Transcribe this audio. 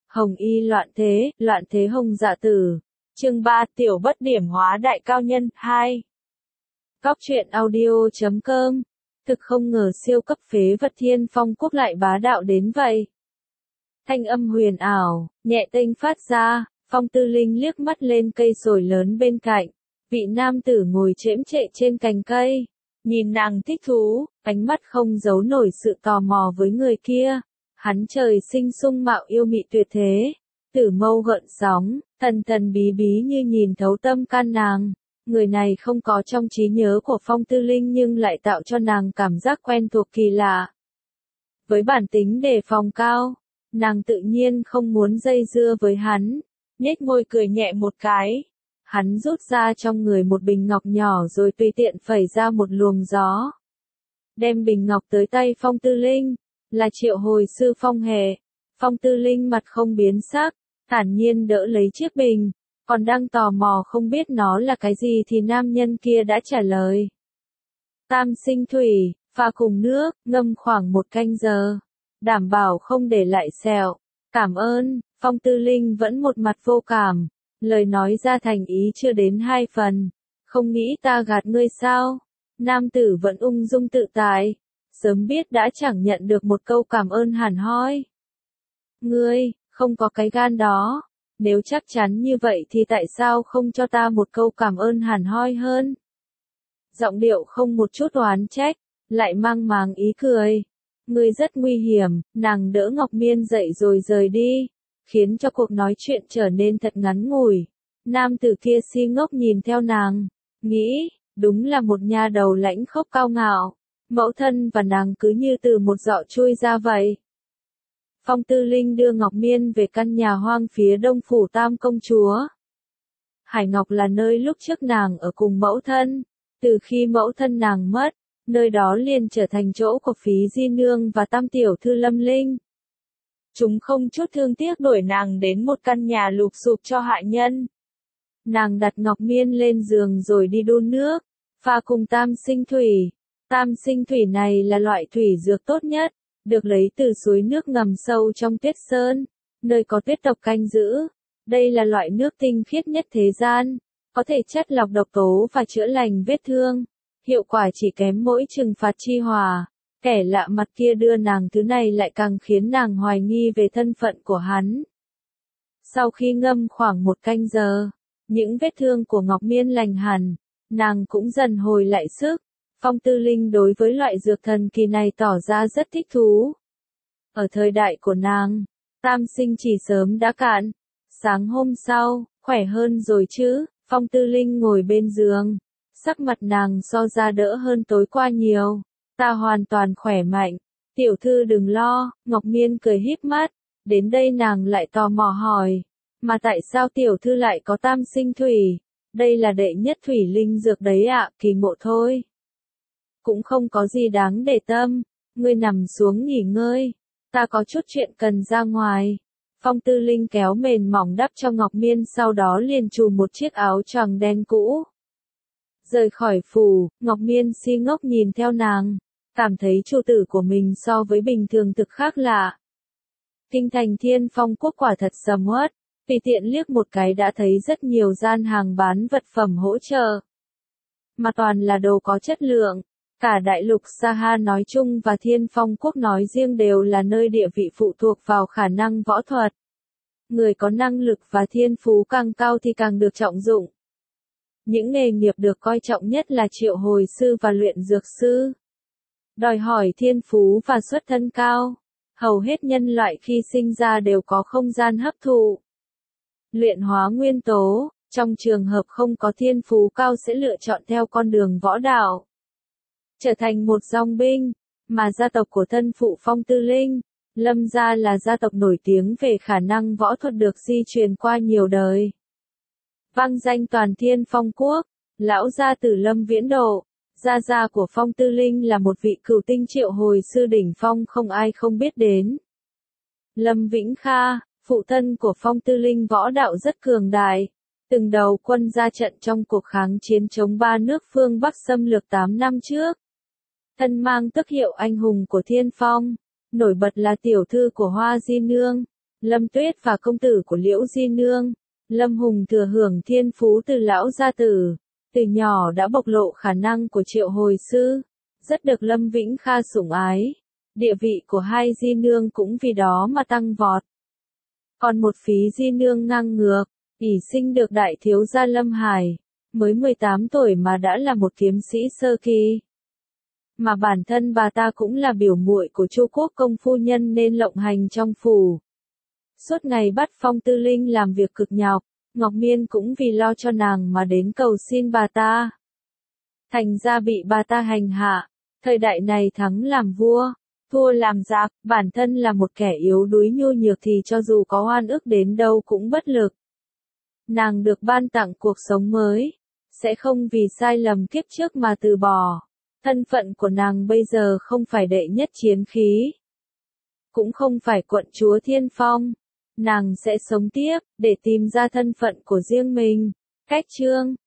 Hồng y loạn thế hồng dạ tử. Chương 3 tiểu bất điểm hóa đại cao nhân 2. Góc truyện audio.com. Thực không ngờ siêu cấp phế vật Thiên Phong Quốc lại bá đạo đến vậy. Thanh âm huyền ảo, nhẹ tênh phát ra, Phong Tư Linh liếc mắt lên cây sồi lớn bên cạnh. Vị nam tử ngồi chễm chệ trên cành cây. Nhìn nàng thích thú, ánh mắt không giấu nổi sự tò mò với người kia. Hắn trời sinh sung mạo yêu mị tuyệt thế. Tử mâu gợn sóng, thần thần bí bí như nhìn thấu tâm can nàng. Người này không có trong trí nhớ của Phong Tư Linh nhưng lại tạo cho nàng cảm giác quen thuộc kỳ lạ. Với bản tính đề phòng cao, nàng tự nhiên không muốn dây dưa với hắn. Nhếch môi cười nhẹ một cái. Hắn rút ra trong người một bình ngọc nhỏ rồi tùy tiện phẩy ra một luồng gió. Đem bình ngọc tới tay Phong Tư Linh, là triệu hồi sư Phong Hề. Phong Tư Linh mặt không biến sắc, thản nhiên đỡ lấy chiếc bình, còn đang tò mò không biết nó là cái gì thì nam nhân kia đã trả lời. Tam sinh thủy, pha cùng nước, ngâm khoảng 1 canh giờ, đảm bảo không để lại sẹo. Cảm ơn. Phong Tư Linh vẫn một mặt vô cảm, lời nói ra thành ý chưa đến 2 phần. Không nghĩ ta gạt ngươi sao? Nam tử vẫn ung dung tự tại, sớm biết đã chẳng nhận được một câu cảm ơn hẳn hoi. Ngươi, không có cái gan đó. Nếu chắc chắn như vậy thì tại sao không cho ta một câu cảm ơn hẳn hoi hơn? Giọng điệu không một chút oán trách, lại mang máng ý cười. Ngươi rất nguy hiểm. Nàng đỡ Ngọc Miên dậy rồi rời đi, khiến cho cuộc nói chuyện trở nên thật ngắn ngủi. Nam tử kia si ngốc nhìn theo nàng, nghĩ, đúng là một nha đầu lãnh khốc cao ngạo. Mẫu thân và nàng cứ như từ một giọ chui ra vậy. Phong Tư Linh đưa Ngọc Miên về căn nhà hoang phía đông phủ Tam công chúa. Hải Ngọc là nơi lúc trước nàng ở cùng mẫu thân. Từ khi mẫu thân nàng mất, nơi đó liền trở thành chỗ của Phí Di Nương và Tam tiểu thư Lâm Linh. Chúng không chút thương tiếc đuổi nàng đến một căn nhà lụp xụp cho hạ nhân. Nàng đặt Ngọc Miên lên giường rồi đi đun nước, pha cùng tam sinh thủy. Tam sinh thủy này là loại thủy dược tốt nhất, được lấy từ suối nước ngầm sâu trong tuyết sơn, nơi có tuyết tộc canh giữ. Đây là loại nước tinh khiết nhất thế gian, có thể chất lọc độc tố và chữa lành vết thương. Hiệu quả chỉ kém mỗi trừng phạt chi hỏa. Kẻ lạ mặt kia đưa nàng thứ này lại càng khiến nàng hoài nghi về thân phận của hắn. Sau khi ngâm khoảng 1 canh giờ, những vết thương của Ngọc Miên lành hẳn, nàng cũng dần hồi lại sức. Phong Tư Linh đối với loại dược thần kỳ này tỏ ra rất thích thú. Ở thời đại của nàng, tam sinh chỉ sớm đã cạn. Sáng hôm sau, khỏe hơn rồi chứ? Phong Tư Linh ngồi bên giường, sắc mặt nàng so ra đỡ hơn tối qua nhiều. Ta hoàn toàn khỏe mạnh. Tiểu thư đừng lo. Ngọc Miên cười híp mắt. Đến đây nàng lại tò mò hỏi. Mà tại sao tiểu thư lại có tam sinh thủy? Đây là đệ nhất thủy linh dược đấy ạ, kỳ ngộ thôi. Cũng không có gì đáng để tâm. Ngươi nằm xuống nghỉ ngơi. Ta có chút chuyện cần ra ngoài. Phong Tư Linh kéo mền mỏng đắp cho Ngọc Miên, sau đó liền trùm một chiếc áo choàng đen cũ. Rời khỏi phủ, Ngọc Miên si ngốc nhìn theo nàng, cảm thấy chủ tử của mình so với bình thường thực khác lạ. Kinh thành Thiên Phong Quốc quả thật sầm uất, tùy tiện liếc một cái đã thấy rất nhiều gian hàng bán vật phẩm hỗ trợ. Mà toàn là đồ có chất lượng. Cả đại lục Saha nói chung và Thiên Phong Quốc nói riêng đều là nơi địa vị phụ thuộc vào khả năng võ thuật. Người có năng lực và thiên phú càng cao thì càng được trọng dụng. Những nghề nghiệp được coi trọng nhất là triệu hồi sư và luyện dược sư. Đòi hỏi thiên phú và xuất thân cao. Hầu hết nhân loại khi sinh ra đều có không gian hấp thụ. Luyện hóa nguyên tố, trong trường hợp không có thiên phú cao sẽ lựa chọn theo con đường võ đạo. Trở thành một dòng binh, mà gia tộc của thân phụ Phong Tư Linh, Lâm gia là gia tộc nổi tiếng về khả năng võ thuật được di truyền qua nhiều đời. Vang danh toàn Thiên Phong Quốc, lão gia tử Lâm Viễn Độ, gia gia của Phong Tư Linh là một vị cửu tinh triệu hồi sư đỉnh phong không ai không biết đến. Lâm Vĩnh Kha, phụ thân của Phong Tư Linh võ đạo rất cường đại, từng đầu quân ra trận trong cuộc kháng chiến chống 3 nước phương Bắc xâm lược 8 năm trước. Thân mang tước hiệu anh hùng của Thiên Phong, nổi bật là tiểu thư của Hoa Di Nương. Lâm Tuyết và công tử của Liễu Di Nương. Lâm Hùng thừa hưởng thiên phú từ lão gia tử, từ nhỏ đã bộc lộ khả năng của Triệu Hồi Sư, rất được Lâm Vĩnh Kha sủng ái. Địa vị của hai Di Nương cũng vì đó mà tăng vọt. Còn một phí Di Nương ngang ngược, ỷ sinh được đại thiếu gia Lâm Hải, mới 18 tuổi mà đã là một kiếm sĩ sơ kỳ. Mà bản thân bà ta cũng là biểu muội của Chu Quốc công phu nhân nên lộng hành trong phủ. Suốt ngày bắt Phong Tư Linh làm việc cực nhọc, Ngọc Miên cũng vì lo cho nàng mà đến cầu xin bà ta. Thành ra bị bà ta hành hạ, thời đại này thắng làm vua, thua làm giặc, bản thân là một kẻ yếu đuối nhu nhược thì cho dù có oan ức đến đâu cũng bất lực. Nàng được ban tặng cuộc sống mới, sẽ không vì sai lầm kiếp trước mà từ bỏ. Thân phận của nàng bây giờ không phải đệ nhất chiến khí, cũng không phải quận chúa Thiên Phong. Nàng sẽ sống tiếp, để tìm ra thân phận của riêng mình. Cách chương